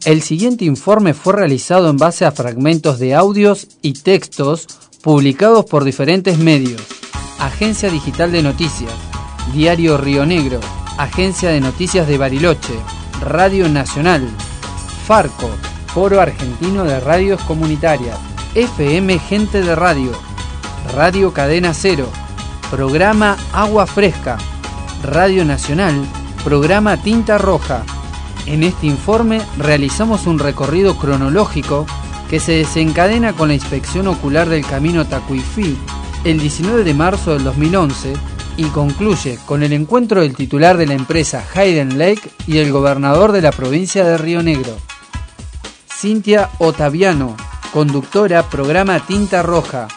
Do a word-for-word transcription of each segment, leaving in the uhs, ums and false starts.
El siguiente informe fue realizado en base a fragmentos de audios y textos publicados por diferentes medios: Agencia Digital de Noticias, Diario Río Negro, Agencia de Noticias de Bariloche, Radio Nacional, Farco, Foro Argentino de Radios Comunitarias, F M Gente de Radio, Radio Cadena Cero, Programa Agua Fresca, Radio Nacional, Programa Tinta Roja. En este informe realizamos un recorrido cronológico que se desencadena con la inspección ocular del camino Tacuifí el diecinueve de marzo del dos mil once y concluye con el encuentro del titular de la empresa Hayden Lake y el gobernador de la provincia de Río Negro. Cintia Otaviano, conductora, Programa Tinta Roja.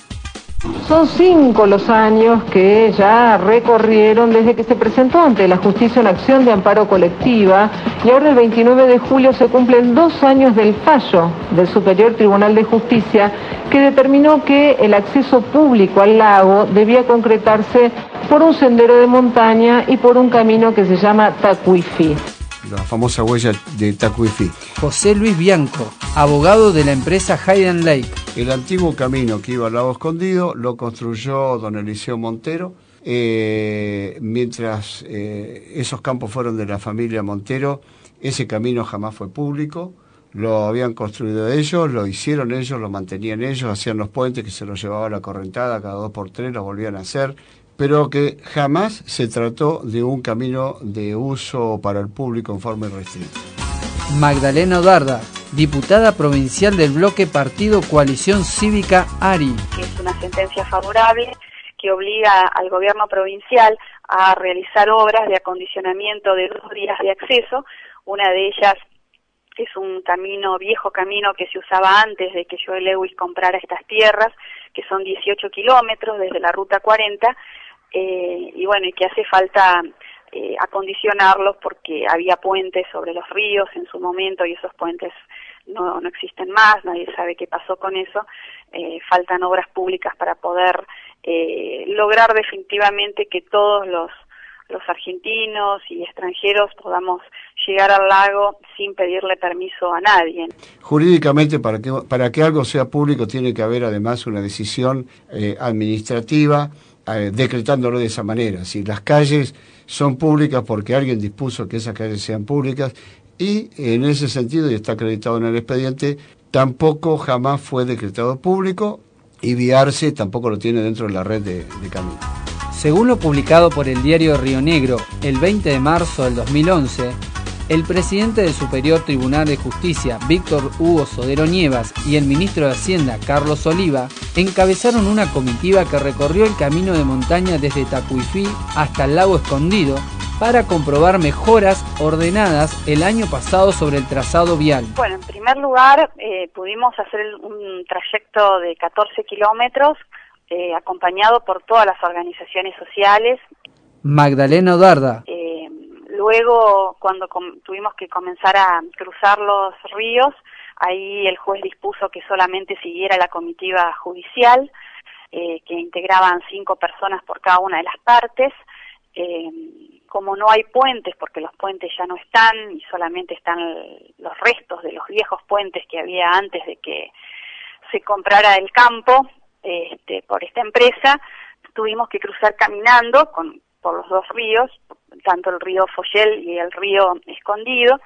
Son cinco los años que ya recorrieron desde que se presentó ante la justicia una acción de amparo colectiva y ahora el veintinueve de julio se cumplen dos años del fallo del Superior Tribunal de Justicia que determinó que el acceso público al lago debía concretarse por un sendero de montaña y por un camino que se llama Tacuifí. La famosa huella de Tacuifí. José Luis Bianco, abogado de la empresa Hayden Lake. El antiguo camino que iba al lago escondido lo construyó don Eliseo Montero. Eh, mientras eh, esos campos fueron de la familia Montero, ese camino jamás fue público. Lo habían construido ellos, lo hicieron ellos, lo mantenían ellos, hacían los puentes que se los llevaba a la correntada, cada dos por tres los volvían a hacer, pero que jamás se trató de un camino de uso para el público en forma irrestricta. Magdalena Odarda, diputada provincial del bloque Partido Coalición Cívica ARI. Que es una sentencia favorable que obliga al gobierno provincial a realizar obras de acondicionamiento de dos vías de acceso. Una de ellas es un camino, viejo camino que se usaba antes de que Joe Lewis comprara estas tierras, que son dieciocho kilómetros desde la ruta cuarenta, eh, y bueno, y que hace falta eh, acondicionarlos porque había puentes sobre los ríos en su momento y esos puentes no, no existen más, nadie sabe qué pasó con eso. Eh, faltan obras públicas para poder eh, lograr definitivamente que todos los los argentinos y extranjeros podamos llegar al lago sin pedirle permiso a nadie. Jurídicamente, para que, para que algo sea público, tiene que haber además una decisión eh, administrativa, eh, decretándolo de esa manera. Si las calles son públicas porque alguien dispuso que esas calles sean públicas, y en ese sentido, y está acreditado en el expediente, tampoco jamás fue decretado público, y Viarse tampoco lo tiene dentro de la red de, de caminos. Según lo publicado por el diario Río Negro el veinte de marzo del dos mil once, el presidente del Superior Tribunal de Justicia, Víctor Hugo Sodero Nievas, y el ministro de Hacienda, Carlos Oliva, encabezaron una comitiva que recorrió el camino de montaña desde Tacuifí hasta el lago Escondido para comprobar mejoras ordenadas el año pasado sobre el trazado vial. Bueno, en primer lugar, eh, pudimos hacer un trayecto de catorce kilómetros, Eh, acompañado por todas las organizaciones sociales. Magdalena Odarda. Eh, luego, cuando tuvimos que comenzar a cruzar los ríos, ahí el juez dispuso que solamente siguiera la comitiva judicial, eh, que integraban cinco personas por cada una de las partes. Eh, como no hay puentes, porque los puentes ya no están y solamente están los restos de los viejos puentes que había antes de que se comprara el campo, Este, por esta empresa, tuvimos que cruzar caminando con, por los dos ríos, tanto el río Follel y el río Escondido,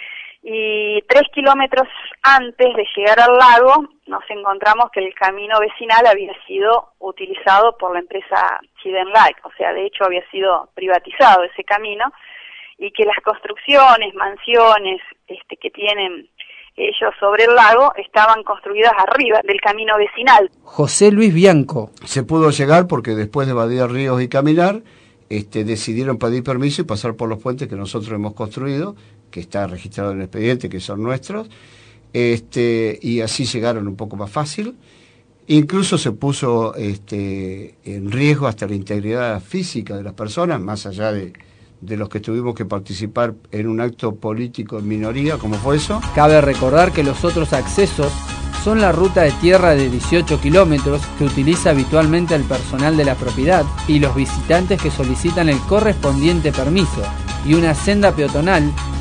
y tres kilómetros antes de llegar al lago nos encontramos que el camino vecinal había sido utilizado por la empresa Hayden Lake, o sea, de hecho había sido privatizado ese camino, y que las construcciones, mansiones este, que tienen ellos sobre el lago estaban construidas arriba del camino vecinal. José Luis Bianco. Se pudo llegar porque después de vadear ríos y caminar, este, decidieron pedir permiso y pasar por los puentes que nosotros hemos construido, que está registrado en el expediente, que son nuestros, este, y así llegaron un poco más fácil. Incluso se puso este, en riesgo hasta la integridad física de las personas, más allá de... de los que tuvimos que participar en un acto político en minoría, como fue eso. Cabe recordar que los otros accesos son la ruta de tierra de dieciocho kilómetros que utiliza habitualmente el personal de la propiedad y los visitantes que solicitan el correspondiente permiso, y una senda peatonal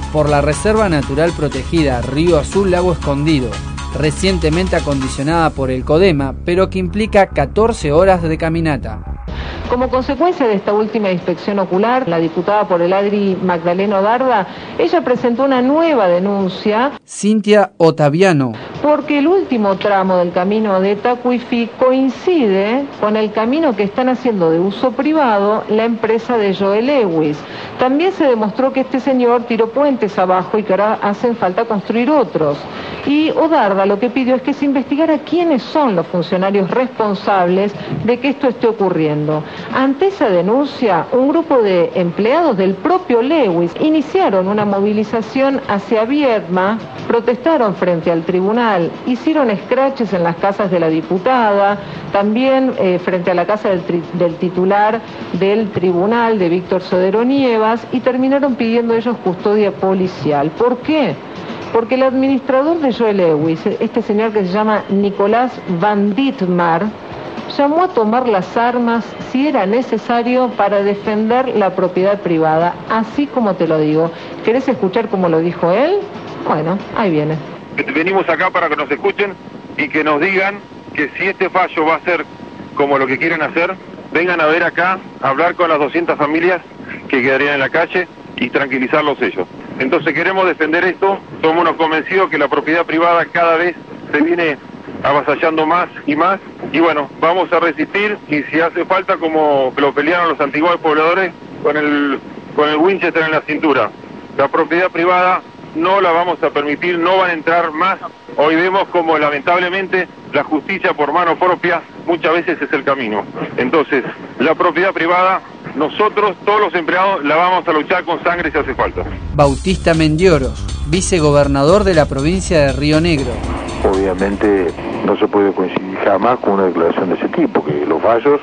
por la Reserva Natural Protegida Río Azul Lago Escondido, recientemente acondicionada por el CODEMA, pero que implica catorce horas de caminata. Como consecuencia de esta última inspección ocular, la diputada por el ADRI Magdalena Odarda, ella presentó una nueva denuncia. Cintia Otaviano. Porque el último tramo del camino de Tacuifí coincide con el camino que están haciendo de uso privado la empresa de Joe Lewis. También se demostró que este señor tiró puentes abajo y que ahora hacen falta construir otros. Y Odarda lo que pidió es que se investigara quiénes son los funcionarios responsables de que esto esté ocurriendo. Ante esa denuncia, un grupo de empleados del propio Lewis iniciaron una movilización hacia Viedma, protestaron frente al tribunal, hicieron escraches en las casas de la diputada, también eh, frente a la casa del, tri del titular del tribunal, de Víctor Sodero Nievas, y terminaron pidiendo ellos custodia policial. ¿Por qué? Porque el administrador de Joe Lewis, este señor que se llama Nicolás Van Ditmar, llamó a tomar las armas si era necesario para defender la propiedad privada, así como te lo digo. ¿Querés escuchar cómo lo dijo él? Bueno, ahí viene. Venimos acá para que nos escuchen y que nos digan que si este fallo va a ser como lo que quieren hacer, vengan a ver acá, a hablar con las doscientas familias que quedarían en la calle y tranquilizarlos ellos. Entonces queremos defender esto, somos unos convencidos que la propiedad privada cada vez se viene avasallando más y más, y bueno, vamos a resistir, y si hace falta, como lo pelearon los antiguos pobladores, con el, con el Winchester en la cintura. La propiedad privada no la vamos a permitir, no van a entrar más. Hoy vemos como lamentablemente la justicia por mano propia muchas veces es el camino. Entonces, la propiedad privada, nosotros, todos los empleados, la vamos a luchar con sangre si hace falta. Bautista Mendioros, vicegobernador de la provincia de Río Negro. Obviamente no se puede coincidir jamás con una declaración de ese tipo, que los fallos,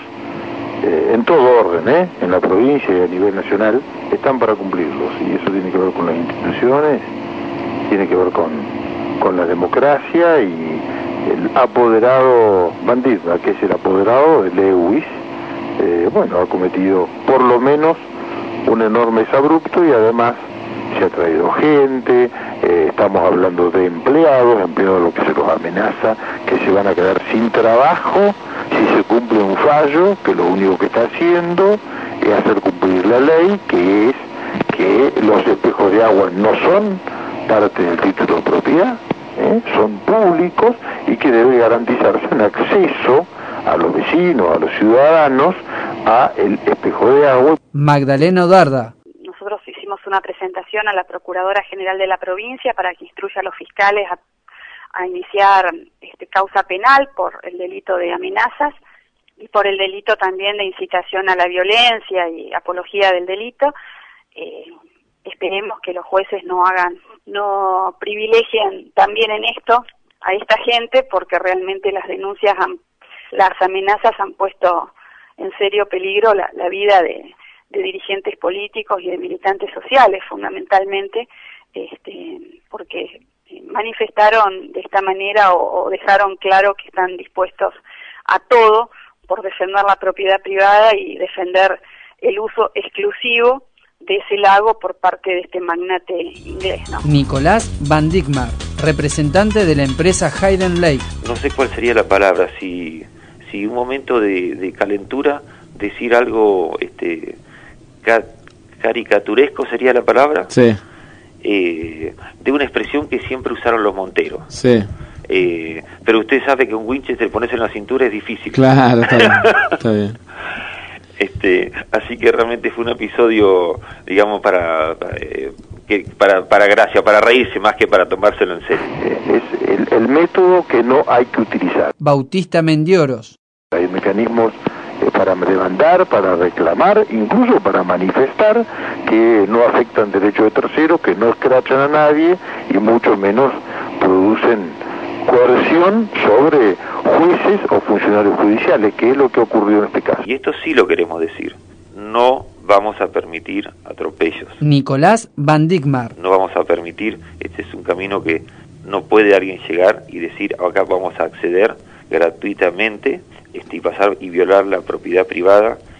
eh, en todo orden, ¿eh? en la provincia y a nivel nacional, están para cumplirlos, y eso tiene que ver con las instituciones, tiene que ver con, con la democracia, y el apoderado Van Ditmar, que es el apoderado de Lewis, eh, bueno, ha cometido por lo menos un enorme exabrupto, y además se ha traído gente, eh, estamos hablando de empleados, empleados a los que se los amenaza que se van a quedar sin trabajo si se cumple un fallo, que lo único que está haciendo es hacer cumplir la ley, que es que los espejos de agua no son parte del título de propiedad, ¿eh? son públicos, y que debe garantizarse un acceso a los vecinos, a los ciudadanos, a el espejo de agua. Magdalena Odarda. Nosotros hicimos una presentación a la Procuradora General de la provincia para que instruya a los fiscales a, a iniciar este, causa penal por el delito de amenazas y por el delito también de incitación a la violencia y apología del delito. Eh, esperemos que los jueces no hagan, no privilegien también en esto a esta gente, porque realmente las denuncias, han, las amenazas han puesto en serio peligro la, la vida de de dirigentes políticos y de militantes sociales, fundamentalmente, este, porque manifestaron de esta manera o, o dejaron claro que están dispuestos a todo por defender la propiedad privada y defender el uso exclusivo de ese lago por parte de este magnate inglés, ¿no? Nicolás Van Ditmar, representante de la empresa Hayden Lake. No sé cuál sería la palabra, si, si un momento de, de calentura, decir algo este caricaturesco sería la palabra, sí. eh, de una expresión que siempre usaron los monteros. Sí. Eh, pero usted sabe que un Winchester ponerse en la cintura es difícil. Claro, está bien, está bien. Este, así que realmente fue un episodio, digamos, para para, eh, que, para para gracia, para reírse más que para tomárselo en serio. Es el, el método que no hay que utilizar. Bautista Mendioros. Hay mecanismos para demandar, para reclamar, incluso para manifestar, que no afectan derechos de terceros, que no escrachan a nadie y mucho menos producen coerción sobre jueces o funcionarios judiciales, que es lo que ocurrió en este caso. Y esto sí lo queremos decir, no vamos a permitir atropellos. Nicolás Van Ditmar. No vamos a permitir, este es un camino que no puede alguien llegar y decir, acá vamos a acceder gratuitamente, Este, y pasar y violar la propiedad privada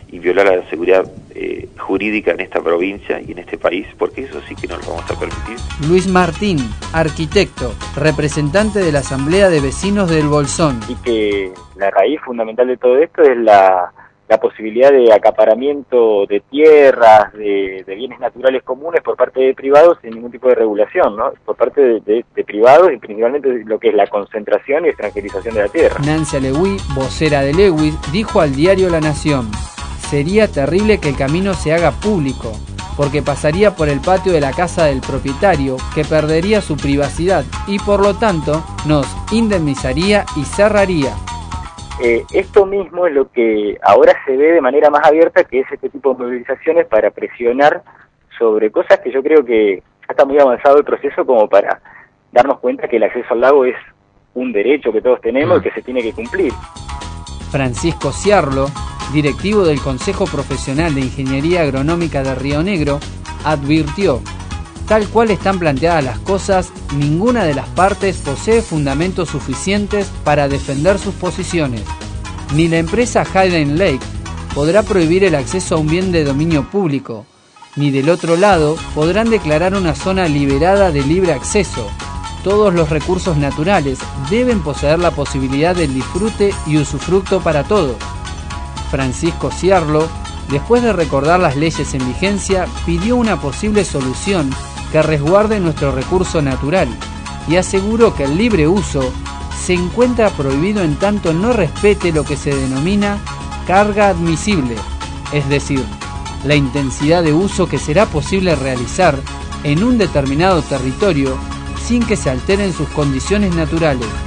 y violar la seguridad eh, jurídica en esta provincia y en este país, porque eso sí que no lo vamos a permitir. Luis Martín, arquitecto, representante de la Asamblea de Vecinos del Bolsón. Y que la raíz fundamental de todo esto es la, la posibilidad de acaparamiento de tierras, de, de bienes naturales comunes por parte de privados sin ningún tipo de regulación, ¿no? Por parte de, de, de privados y principalmente lo que es la concentración y extranjerización de la tierra. Nancy Alewi, vocera de Lewis, dijo al diario La Nación: sería terrible que el camino se haga público, porque pasaría por el patio de la casa del propietario, que perdería su privacidad y por lo tanto nos indemnizaría y cerraría. Eh, esto mismo es lo que ahora se ve de manera más abierta, que es este tipo de movilizaciones para presionar sobre cosas que yo creo que ya está muy avanzado el proceso como para darnos cuenta que el acceso al lago es un derecho que todos tenemos y que se tiene que cumplir. Francisco Ciarlo, directivo del Consejo Profesional de Ingeniería Agronómica de Río Negro, advirtió: tal cual están planteadas las cosas, ninguna de las partes posee fundamentos suficientes para defender sus posiciones. Ni la empresa Hayden Lake podrá prohibir el acceso a un bien de dominio público, ni del otro lado podrán declarar una zona liberada de libre acceso. Todos los recursos naturales deben poseer la posibilidad del disfrute y usufructo para todos. Francisco Ciarlo, después de recordar las leyes en vigencia, pidió una posible solución que resguarde nuestro recurso natural y aseguró que el libre uso se encuentra prohibido en tanto no respete lo que se denomina carga admisible, es decir, la intensidad de uso que será posible realizar en un determinado territorio sin que se alteren sus condiciones naturales.